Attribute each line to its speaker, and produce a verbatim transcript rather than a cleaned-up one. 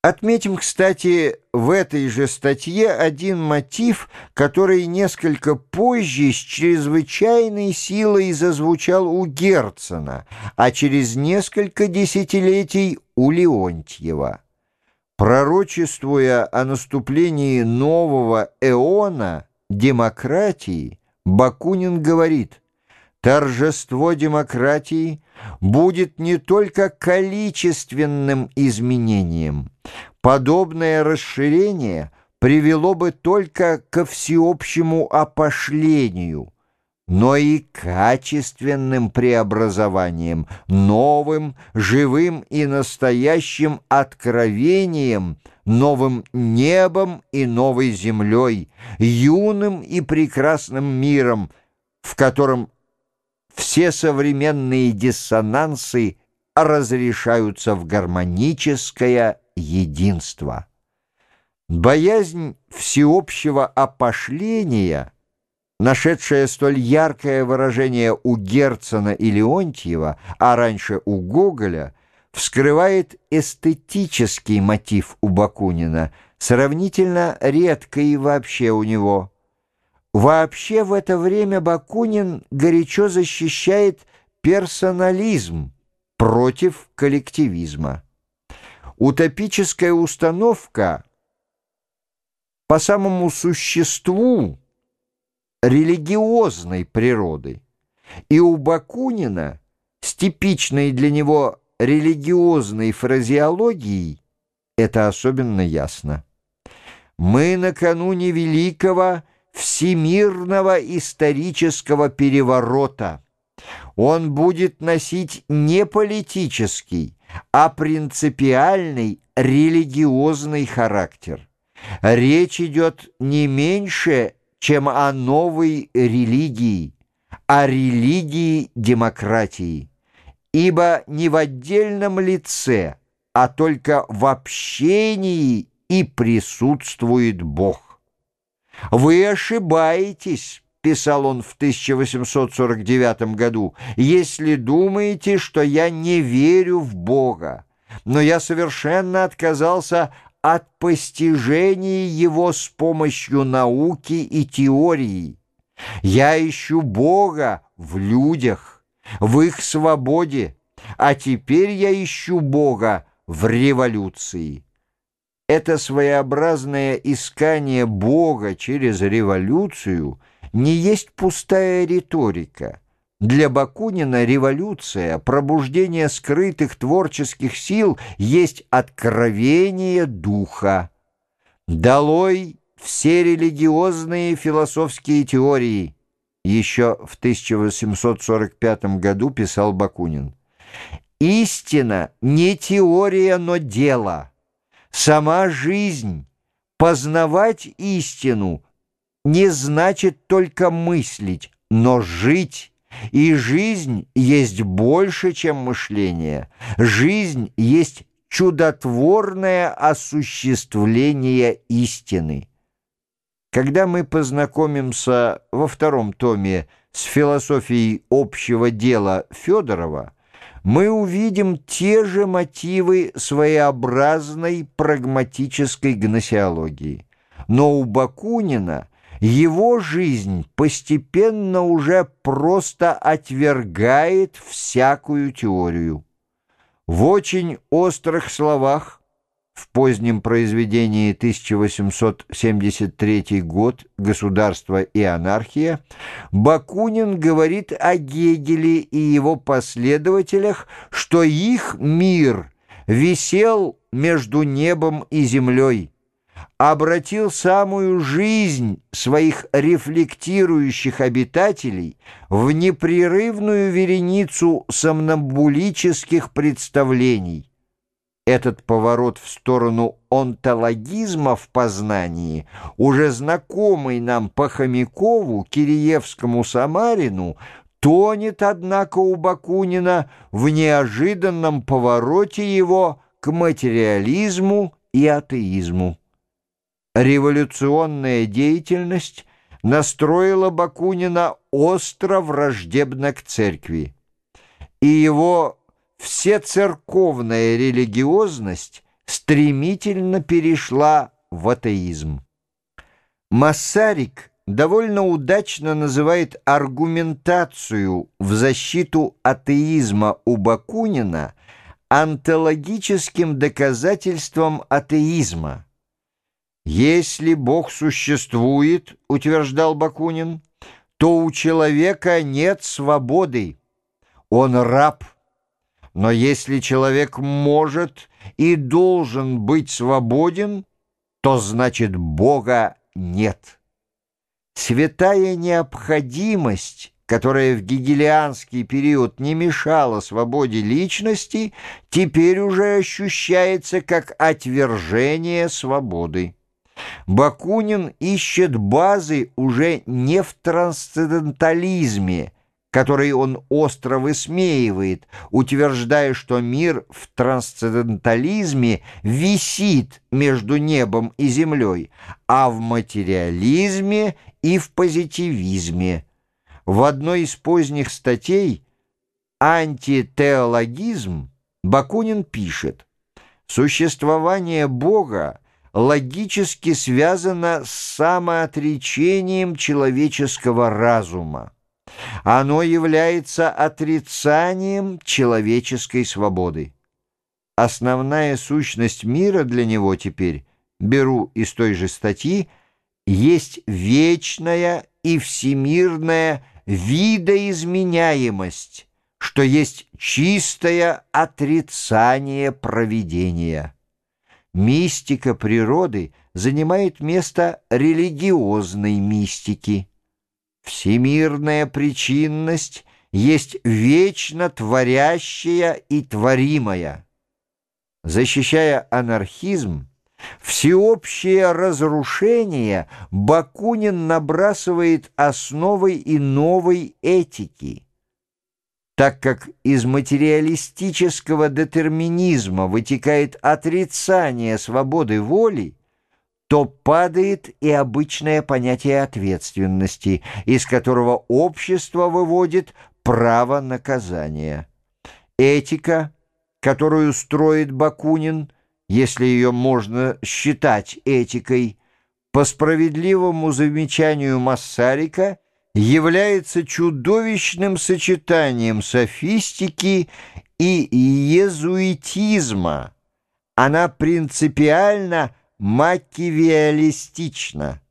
Speaker 1: Отметим, кстати, в этой же статье один мотив, который несколько позже с чрезвычайной силой зазвучал у Герцена, а через несколько десятилетий у Леонтьева. Пророчествуя о наступлении нового эона демократии, Бакунин говорит: торжество демократии будет не только количественным изменением. Подобное расширение привело бы только ко всеобщему опошлению, но и качественным преобразованием, новым, живым и настоящим откровением, новым небом и новой землей, юным и прекрасным миром, в котором все современные диссонансы разрешаются в гармоническое единство. Боязнь всеобщего опошления, нашедшая столь яркое выражение у Герцена и Леонтьева, а раньше у Гоголя, вскрывает эстетический мотив у Бакунина, сравнительно редкий вообще у него. Вообще в это время Бакунин горячо защищает персонализм против коллективизма. Утопическая установка по самому существу религиозной природы, и у Бакунина с типичной для него религиозной фразеологией это особенно ясно. Мы накануне великого всемирного исторического переворота. Он будет носить не политический, а принципиальный религиозный характер. Речь идет не меньше, чем о новой религии, о религии демократии, ибо не в отдельном лице, а только в общении и присутствует Бог. «Вы ошибаетесь», — писал он в тысяча восемьсот сорок девятом году, «если думаете, что я не верю в Бога, но я совершенно отказался от постижения Его с помощью науки и теории. Я ищу Бога в людях, в их свободе, а теперь я ищу Бога в революции». Это своеобразное искание Бога через революцию не есть пустая риторика. Для Бакунина революция, пробуждение скрытых творческих сил есть откровение духа. «Долой все религиозные философские теории», еще в тысяча восемьсот сорок пятом году писал Бакунин. «Истина не теория, но дело. Сама жизнь, познавать истину, не значит только мыслить, но жить. И жизнь есть больше, чем мышление. Жизнь есть чудотворное осуществление истины». Когда мы познакомимся во втором томе с философией общего дела Федорова, мы увидим те же мотивы своеобразной прагматической гносеологии. Но у Бакунина его жизнь постепенно уже просто отвергает всякую теорию. В очень острых словах в позднем произведении тысяча восемьсот семьдесят третий год «Государство и анархия» Бакунин говорит о Гегеле и его последователях, что их мир висел между небом и землей, обратил самую жизнь своих рефлектирующих обитателей в непрерывную вереницу сомнамбулических представлений. Этот поворот в сторону онтологизма в познании, уже знакомый нам по Хомякову, Киреевскому, Самарину, тонет, однако, у Бакунина в неожиданном повороте его к материализму и атеизму. Революционная деятельность настроила Бакунина остро враждебно к церкви, и его всецерковная религиозность стремительно перешла в атеизм. Массарик довольно удачно называет аргументацию в защиту атеизма у Бакунина онтологическим доказательством атеизма. «Если Бог существует, — утверждал Бакунин, — то у человека нет свободы, он раб. Но если человек может и должен быть свободен, то значит Бога нет». Святая необходимость, которая в гегелианский период не мешала свободе личности, теперь уже ощущается как отвержение свободы. Бакунин ищет базы уже не в трансцендентализме, который он остро высмеивает, утверждая, что мир в трансцендентализме висит между небом и землей, а в материализме и в позитивизме. В одной из поздних статей «Антитеологизм» Бакунин пишет: «Существование Бога логически связано с самоотречением человеческого разума. Оно является отрицанием человеческой свободы. Основная сущность мира для него теперь, беру из той же статьи, есть вечная и всемирная видоизменяемость, что есть чистое отрицание провидения. Мистика природы занимает место религиозной мистики. Всемирная причинность есть вечно творящая и творимая. Защищая анархизм, всеобщее разрушение, Бакунин набрасывает основой и новой этики. Так как из материалистического детерминизма вытекает отрицание свободы воли, то падает и обычное понятие ответственности, из которого общество выводит право наказания. Этика, которую строит Бакунин, если ее можно считать этикой, по справедливому замечанию Массарика, является чудовищным сочетанием софистики и иезуитизма. Она принципиально макиавеллистична.